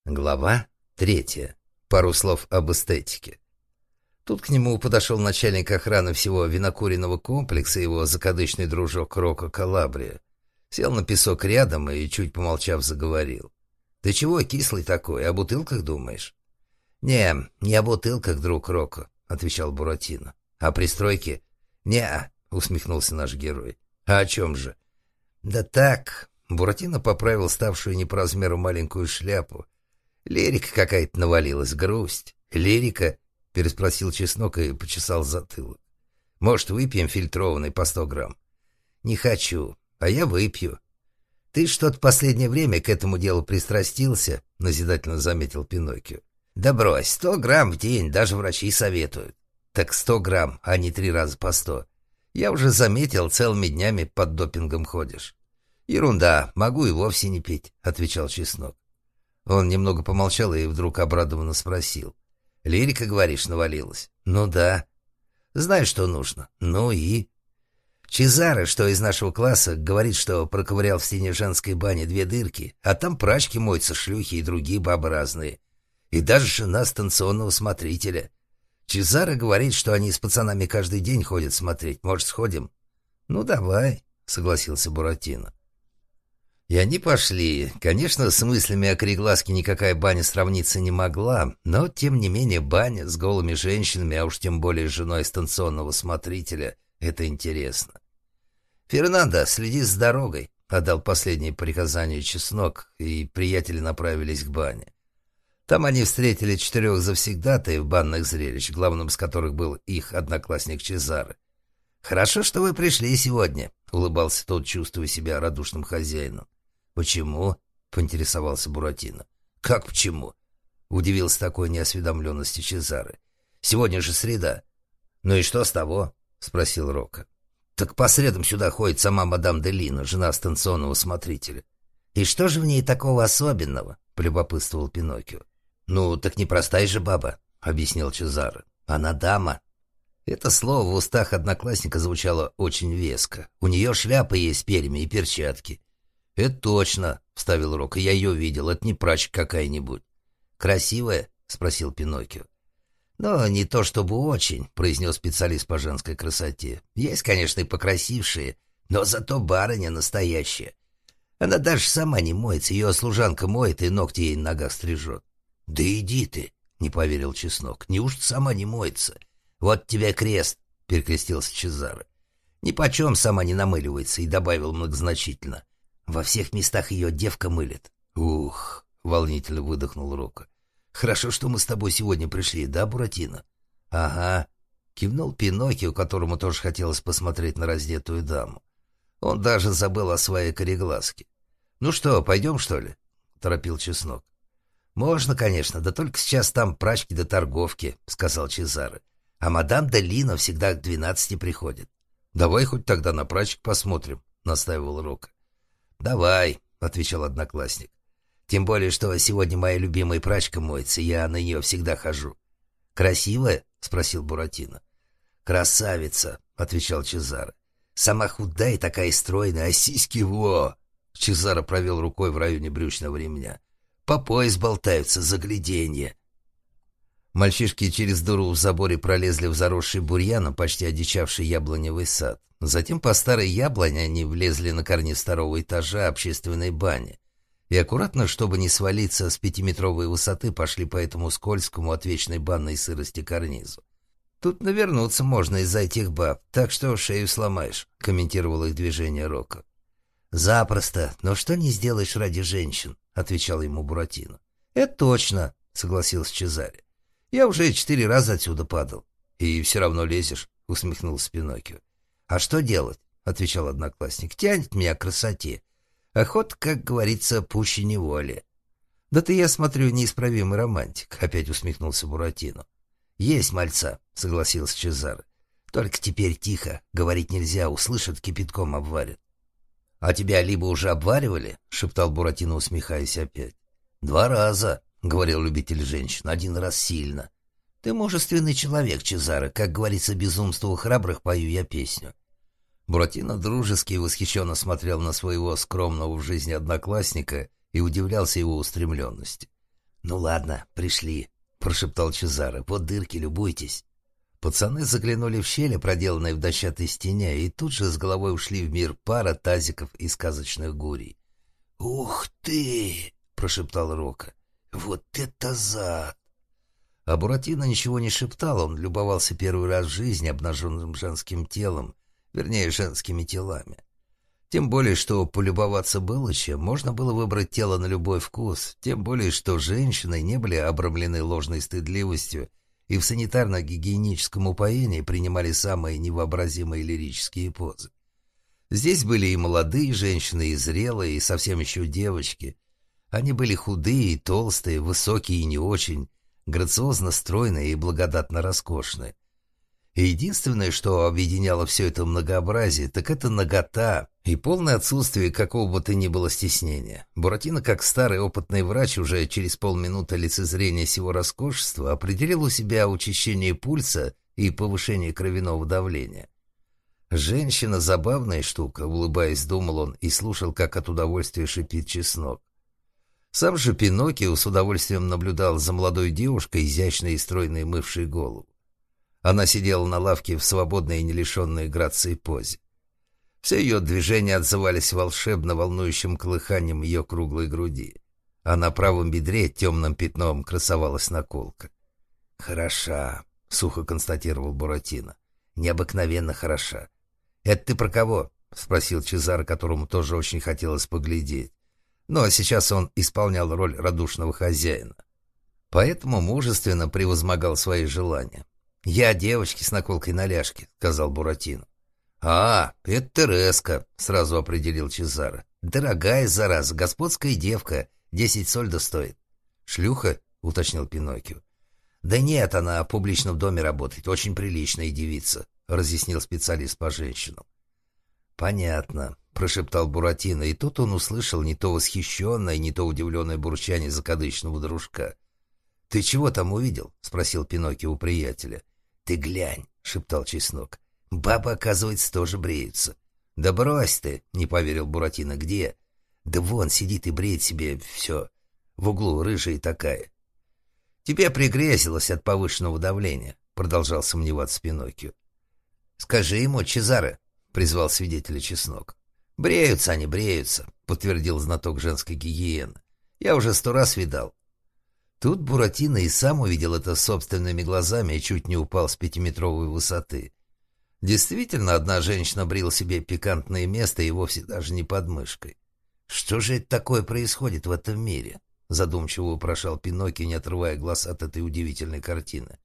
Глава 3. Пару слов об эстетике. Тут к нему подошел начальник охраны всего винокуренного комплекса, его закадычный дружок Рокко Калабрия. Сел на песок рядом и, чуть помолчав, заговорил. «Ты чего кислый такой? О бутылках думаешь?» Не о бутылках, друг Рокко», — отвечал Буратино. «О пристройке?» «Не-а», — усмехнулся наш герой. «А о чем же?» «Да так...» — Буратино поправил ставшую не по размеру маленькую шляпу. «Лирика какая-то навалилась, грусть». «Лирика?» — переспросил Чеснок и почесал затылок. «Может, выпьем фильтрованный по 100 грамм?» «Не хочу, а я выпью». «Ты что-то последнее время к этому делу пристрастился», — назидательно заметил Пиноккио. «Да брось, 100 грамм в день, даже врачи советуют». «Так 100 грамм, а не 3 раза по 100. Я уже заметил, целыми днями под допингом ходишь». «Ерунда, могу и вовсе не пить», — отвечал Чеснок. Он немного помолчал и вдруг обрадованно спросил. «Лирика, говоришь, навалилась?» «Ну да». «Знаешь, что нужно?» «Ну и?» «Чезаро, что из нашего класса, говорит, что проковырял в стене женской бани 2 дырки, а там прачки моются, шлюхи и другие бабы разные. И даже жена станционного смотрителя. Чезаро говорит, что они с пацанами каждый день ходят смотреть. Может, сходим?» «Ну давай», — согласился Буратино. И они пошли. Конечно, с мыслями о Корегласке никакая баня сравниться не могла, но, тем не менее, баня с голыми женщинами, а уж тем более с женой станционного смотрителя, это интересно. «Фернандо, следи за дорогой», — отдал последнее приказание Чеснок, и приятели направились к бане. Там они встретили 4 завсегдатаев банных зрелищ, главным из которых был их одноклассник Чезаро. «Хорошо, что вы пришли сегодня», — улыбался тот, чувствуя себя радушным хозяином. «Почему?» — поинтересовался Буратино. «Как почему?» — удивился такой неосведомленности Чезаро. «Сегодня же среда». «Ну и что с того?» — спросил Рокко. «Так по средам сюда ходит сама мадам Делина, жена станционного смотрителя». «И что же в ней такого особенного?» — полюбопытствовал Пиноккио. «Ну, так непростая же баба», — объяснил Чезаро. «Она дама». Это слово в устах одноклассника звучало очень веско. «У нее шляпа есть с перьями и перчатки». «Это точно», — вставил Рокко. «Я ее видел. Это не прачка какая-нибудь». «Красивая?» — спросил Пиноккио. «Но не то чтобы очень», — произнес специалист по женской красоте. «Есть, конечно, и покрасившие, но зато барыня настоящая. Она даже сама не моется. Ее служанка моет и ногти ей на ногах стрижет». «Да иди ты», — не поверил Чеснок. «Неужто сама не моется?» «Вот тебе крест», — перекрестился Чезаро. «Нипочем сама не намыливается», — и добавил многозначительно. «Во всех местах ее девка мылит». «Ух», — волнительно выдохнул Рокко. «Хорошо, что мы с тобой сегодня пришли, да, Буратино?» «Ага», — кивнул Пиноккио, которому тоже хотелось посмотреть на раздетую даму. Он даже забыл о своей корегласке. «Ну что, пойдем, что ли?» — торопил Чеснок. «Можно, конечно, да только сейчас там прачки до торговки», — сказал Чезаро. «А мадам Делина всегда к 12 приходит». «Давай хоть тогда на прачек посмотрим», — настаивал Рокко. «Давай», — отвечал одноклассник. «Тем более, что сегодня моя любимая прачка моется, я на нее всегда хожу». «Красивая?» — спросил Буратино. «Красавица», — отвечал Чезаро. «Сама худая и такая стройная, а сиськи во!» Чезаро провел рукой в районе брючного ремня. «По пояс болтаются, загляденье». Мальчишки через дыру в заборе пролезли в заросший бурьяном, почти одичавший яблоневый сад. Затем по старой яблоне они влезли на карниз 2-го этажа общественной бани и аккуратно, чтобы не свалиться с 5-метровой высоты, пошли по этому скользкому от вечной банной сырости карнизу. «Тут навернуться можно из-за этих баб, так что шею сломаешь», — комментировал их движение Рокко. «Запросто, но что не сделаешь ради женщин», — отвечал ему Буратино. «Это точно», — согласился Чезаро. «Я уже 4 раза отсюда падал». «И все равно лезешь», — усмехнулся Пиноккио. «А что делать?» — отвечал одноклассник. «Тянет меня к красоте. Охота, как говорится, пуще неволи». «Да ты, я смотрю, неисправимый романтик», — опять усмехнулся Буратино. «Есть мальца», — согласился Чезаро. «Только теперь тихо. Говорить нельзя, услышат, кипятком обварят». «А тебя либо уже обваривали?» — шептал Буратино, усмехаясь опять. 2 раза», — говорил любитель женщин, — «1 раз сильно». «Ты мужественный человек, Чезаро. Как говорится, безумству храбрых пою я песню». Буратино дружески и восхищенно смотрел на своего скромного в жизни одноклассника и удивлялся его устремленности. «Ну ладно, пришли», — прошептал Чезаро. «Вот дырки, любуйтесь». Пацаны заглянули в щели, проделанные в дощатой стене, и тут же с головой ушли в мир пара тазиков и сказочных гурий. «Ух ты!» — прошептал Рока. «Вот это зад!» А Буратино ничего не шептал, он любовался первый раз в жизни обнаженным женским телом, вернее, женскими телами. Тем более, что полюбоваться было чем, можно было выбрать тело на любой вкус, тем более, что женщины не были обрамлены ложной стыдливостью и в санитарно-гигиеническом упоении принимали самые невообразимые лирические позы. Здесь были и молодые женщины, и зрелые, и совсем еще девочки. Они были худые и толстые, высокие и не очень, грациозно стройные и благодатно роскошные. И единственное, что объединяло все это многообразие, так это нагота и полное отсутствие какого бы то ни было стеснения. Буратино, как старый опытный врач, уже через полминуты лицезрения сего роскошества определил у себя учащение пульса и повышение кровяного давления. «Женщина — забавная штука», — улыбаясь, думал он и слушал, как от удовольствия шипит чеснок. Сам же Пиноккио с удовольствием наблюдал за молодой девушкой, изящной и стройной, мывшей голову. Она сидела на лавке в свободной и не лишенной грации позе. Все ее движения отзывались волшебно волнующим колыханием ее круглой груди, а на правом бедре темным пятном красовалась наколка. «Хороша», — сухо констатировал Буратино. «Необыкновенно хороша». «Это ты про кого?» — спросил Чезаро, которому тоже очень хотелось поглядеть. Но сейчас он исполнял роль радушного хозяина, поэтому мужественно превозмогал свои желания. «Я девочки с наколкой на ляжке», — сказал Буратино. «А, это Тереска», — сразу определил Чезаро. «Дорогая, зараза, господская девка, 10 сольдо стоит». «Шлюха?» — уточнил Пиноккио. «Да нет, она в публичном доме работает, очень приличная девица», — разъяснил специалист по женщинам. «Понятно», — прошептал Буратино, и тут он услышал не то восхищенное, не то удивленное бурчание закадычного дружка. «Ты чего там увидел?» — спросил Пиноккио у приятеля. «Ты глянь», — шептал Чеснок. «Бабы, оказывается, тоже бреются». «Да брось ты», — не поверил Буратино. «Где?» «Да вон сидит и бреет себе все. В углу рыжая такая». «Тебе пригрезилось от повышенного давления», — продолжал сомневаться Пиноккио. «Скажи ему, Чезаро», — призвал свидетеля Чеснок. «Бреются они, бреются», — подтвердил знаток женской гигиены. «Я уже 100 раз видал». Тут Буратино и сам увидел это собственными глазами и чуть не упал с 5-метровой высоты. Действительно, одна женщина брила себе пикантное место и вовсе даже не под мышкой. «Что же это такое происходит в этом мире?» — задумчиво вопрошал Пиноккио, не отрывая глаз от этой удивительной картины.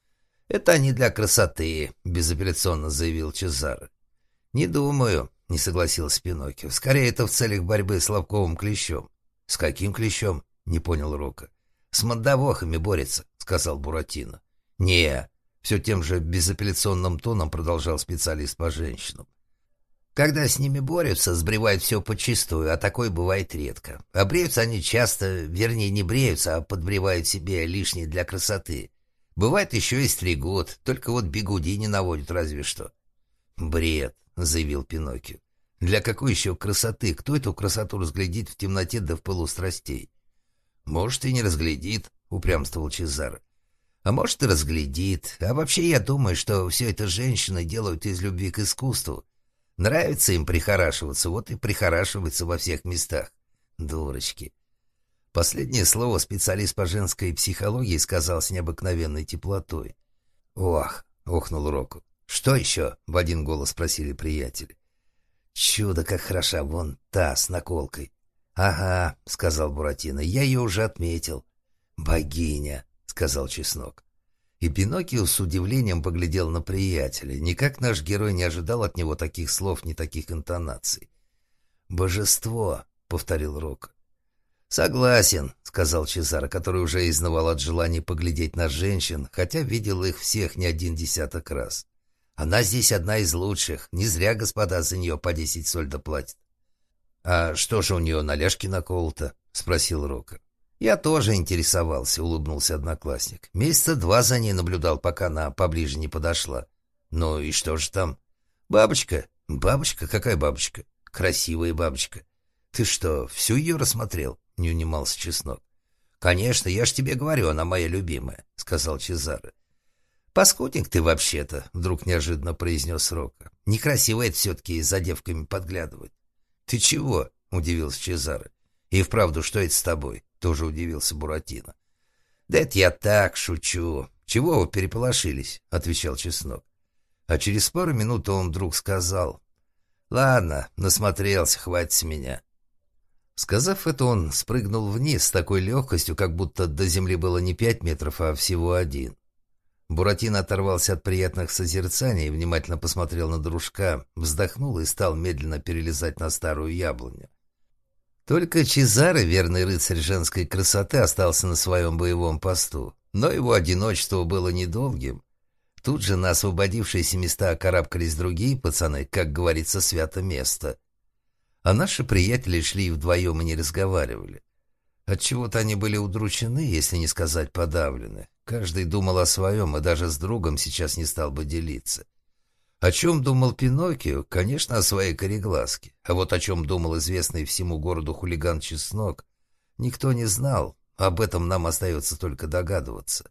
«Это они для красоты», — безапелляционно заявил Чезаро. «Не думаю», — не согласился Пиноккио. «Скорее, это в целях борьбы с ловковым клещом». «С каким клещом?» — не понял Рока. «С мандавохами борется», — сказал Буратино. «Не», — все тем же безапелляционным тоном продолжал специалист по женщинам. «Когда с ними борются, сбривают все подчистую, а такое бывает редко. А бреются они часто, вернее, не бреются, а подбривают себе лишнее для красоты. Бывает еще и стригут, только вот бигуди не наводят разве что». «Бред», — заявил Пиноккио. «Для какой еще красоты? Кто эту красоту разглядит в темноте да в пылу страстей?» «Может, и не разглядит», — упрямствовал Чезаро. «А может, и разглядит. А вообще, я думаю, что все это женщины делают из любви к искусству. Нравится им прихорашиваться, вот и прихорашиваются во всех местах. Дурочки». Последнее слово специалист по женской психологии сказал с необыкновенной теплотой. «Ох», — охнул Року. «Что еще?» — в один голос спросили приятели. «Чудо, как хороша вон та с наколкой». «Ага», — сказал Буратино, — «я ее уже отметил». «Богиня», — сказал Чеснок. И Пиноккио с удивлением поглядел на приятеля. Никак наш герой не ожидал от него таких слов, ни таких интонаций. «Божество», — повторил Рока. «Согласен», — сказал Чезаро, который уже изнывал от желания поглядеть на женщин, хотя видел их всех не 1 десяток раз. «Она здесь одна из лучших. Не зря господа за нее по 10 сольдо платят». «А что же у нее на ляжке наколото?» — спросил Рока. «Я тоже интересовался», — улыбнулся одноклассник. «Месяца 2 за ней наблюдал, пока она поближе не подошла». «Ну и что же там?» «Бабочка». «Бабочка? Какая бабочка?» «Красивая бабочка». «Ты что, всю ее рассмотрел?» — не унимался Чеснок. «Конечно, я ж тебе говорю, она моя любимая», — сказал Чезаре. «Паскудник ты вообще-то», — вдруг неожиданно произнес Рокко. «Некрасиво это все-таки за девками подглядывать». «Ты чего?» — удивился Чезаре. «И вправду, что это с тобой?» — тоже удивился Буратино. «Да это я так шучу. Чего вы переполошились?» — отвечал Чеснок. А через пару минут он вдруг сказал: «Ладно, насмотрелся, хватит с меня». Сказав это, он спрыгнул вниз с такой легкостью, как будто до земли было не 5 метров, а всего 1. Буратино оторвался от приятных созерцаний и внимательно посмотрел на дружка, вздохнул и стал медленно перелезать на старую яблоню. Только Чезаре, верный рыцарь женской красоты, остался на своем боевом посту, но его одиночество было недолгим. Тут же на освободившиеся места карабкались другие пацаны, как говорится, свято место. А наши приятели шли вдвоем и не разговаривали. Отчего-то они были удручены, если не сказать подавлены. Каждый думал о своем, и даже с другом сейчас не стал бы делиться. О чем думал Пиноккио? Конечно, о своей кореглазке. А вот о чем думал известный всему городу хулиган Чеснок, никто не знал. Об этом нам остается только догадываться.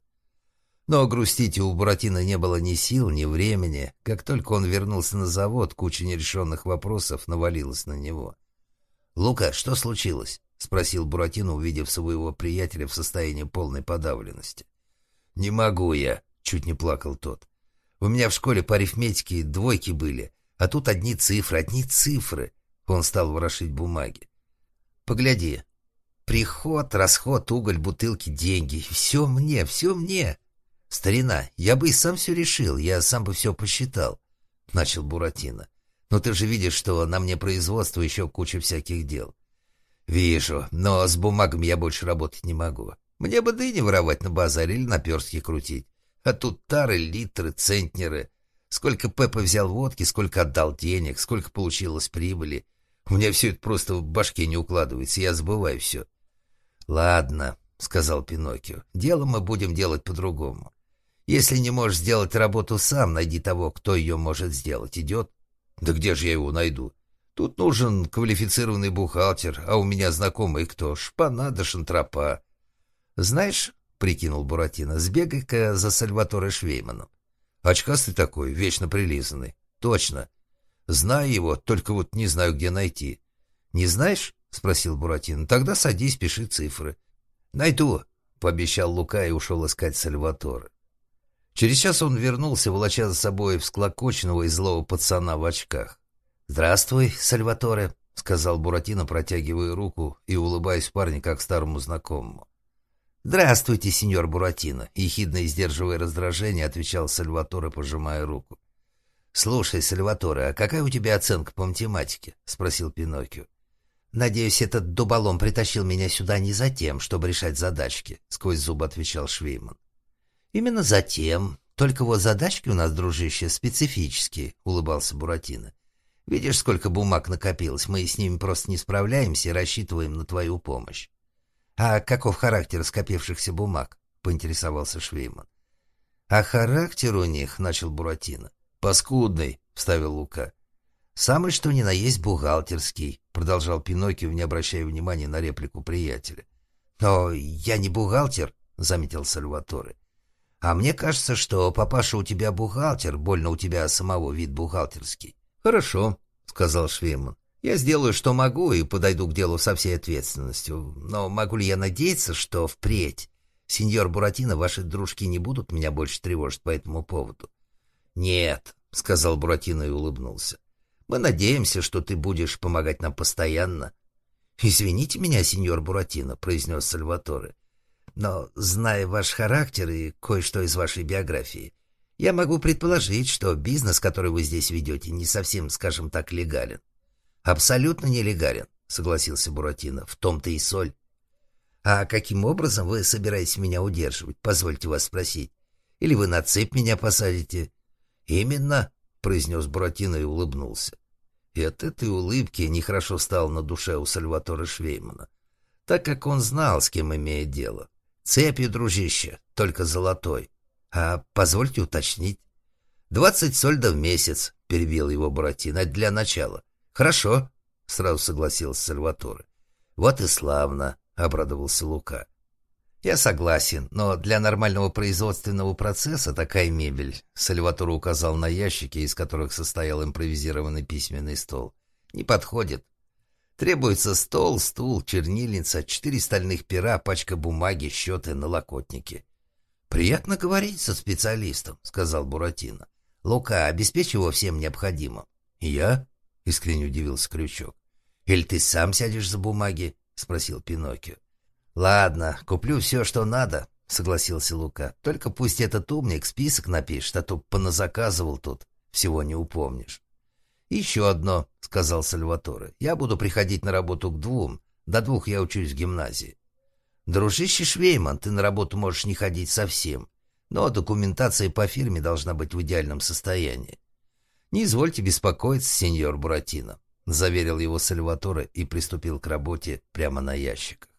Но грустить у Буратино не было ни сил, ни времени. Как только он вернулся на завод, куча нерешенных вопросов навалилась на него. «Лука, что случилось?» — спросил Буратино, увидев своего приятеля в состоянии полной подавленности. «Не могу я», — чуть не плакал тот. «У меня в школе по арифметике 2 были, а тут одни цифры». Он стал ворошить бумаги. «Погляди. Приход, расход, уголь, бутылки, деньги. Все мне. Старина, я бы и сам все решил, я сам бы все посчитал», — начал Буратино. «Но ты же видишь, что на мне производство, еще куча всяких дел». «Вижу, но с бумагами я больше работать не могу. Мне бы дыни воровать на базаре или наперстки крутить. А тут тары, литры, центнеры. Сколько Пеппа взял водки, сколько отдал денег, сколько получилось прибыли. У меня все это просто в башке не укладывается, я забываю все». «Ладно», — сказал Пиноккио, — «дело мы будем делать по-другому. Если не можешь сделать работу сам, найди того, кто ее может сделать. Идет?» «Да где же я его найду? Тут нужен квалифицированный бухгалтер, а у меня знакомый кто? Шпана да шантропа». «Знаешь, — прикинул Буратино, — сбегай-ка за Сальваторе Швейманом». «Очкастый такой, вечно прилизанный». «Точно. Знаю его, только вот не знаю, где найти». «Не знаешь?» — спросил Буратино. «Тогда садись, пиши цифры». «Найду», — пообещал Лука и ушел искать Сальваторе. Через час он вернулся, волоча за собой всклокоченного и злого пацана в очках. «Здравствуй, Сальваторе», — сказал Буратино, протягивая руку и улыбаясь парню, как старому знакомому. «Здравствуйте, сеньор Буратино», — ехидно и сдерживая раздражение, отвечал Сальваторе, пожимая руку. «Слушай, Сальваторе, а какая у тебя оценка по математике?» — спросил Пиноккио. «Надеюсь, этот дуболом притащил меня сюда не за тем, чтобы решать задачки», — сквозь зубы отвечал Швейман. «Именно за тем. Только вот задачки у нас, дружище, специфические», — улыбался Буратино. «Видишь, сколько бумаг накопилось, мы с ними просто не справляемся и рассчитываем на твою помощь». «А каков характер скопившихся бумаг?» — поинтересовался Швейман. «А характер у них», — начал Буратино. «Паскудный», — вставил Лука. «Самый что ни на есть бухгалтерский», — продолжал Пиноккио, не обращая внимания на реплику приятеля. «Но я не бухгалтер», — заметил Сальваторе. «А мне кажется, что папаша у тебя бухгалтер, больно у тебя самого вид бухгалтерский». «Хорошо», — сказал Швейман. «Я сделаю, что могу, и подойду к делу со всей ответственностью. Но могу ли я надеяться, что впредь, сеньор Буратино, ваши дружки не будут меня больше тревожить по этому поводу?» «Нет», — сказал Буратино и улыбнулся. «Мы надеемся, что ты будешь помогать нам постоянно». «Извините меня, сеньор Буратино», — произнес Сальваторе. «Но, зная ваш характер и кое-что из вашей биографии, я могу предположить, что бизнес, который вы здесь ведете, не совсем, скажем так, легален». «Абсолютно нелегален», — согласился Буратино. «В том-то и соль». «А каким образом вы собираетесь меня удерживать, позвольте вас спросить? Или вы на цепь меня посадите?» «Именно», — произнес Буратино и улыбнулся. И от этой улыбки нехорошо стало на душе у Сальваторе Швеймана, так как он знал, с кем имеет дело. «Цепью, дружище, только золотой. А позвольте уточнить». 20 сольдов в месяц», — перебил его Буратино, — «для начала». «Хорошо», — сразу согласился Сальваторе. «Вот и славно», — обрадовался Лука. «Я согласен, но для нормального производственного процесса такая мебель», Сальваторе указал на ящики, из которых состоял импровизированный письменный стол, «не подходит. Требуется стол, стул, чернильница, 4 стальных пера, пачка бумаги, счеты, налокотники». «Приятно говорить со специалистом», — сказал Буратино. «Лука, обеспечь его всем необходимым». «Я?» — искренне удивился Крючок. «Или ты сам сядешь за бумаги?» — спросил Пиноккио. «Ладно, куплю все, что надо», — согласился Лука. «Только пусть этот умник список напишет, а то поназаказывал тут, всего не упомнишь». «Еще одно», — сказал Сальваторе. «Я буду приходить на работу к 2. До 2 я учусь в гимназии». «Дружище Швейман, ты на работу можешь не ходить совсем, но документация по фирме должна быть в идеальном состоянии». «Не извольте беспокоиться, сеньор Буратино», — заверил его Сальваторе и приступил к работе прямо на ящиках.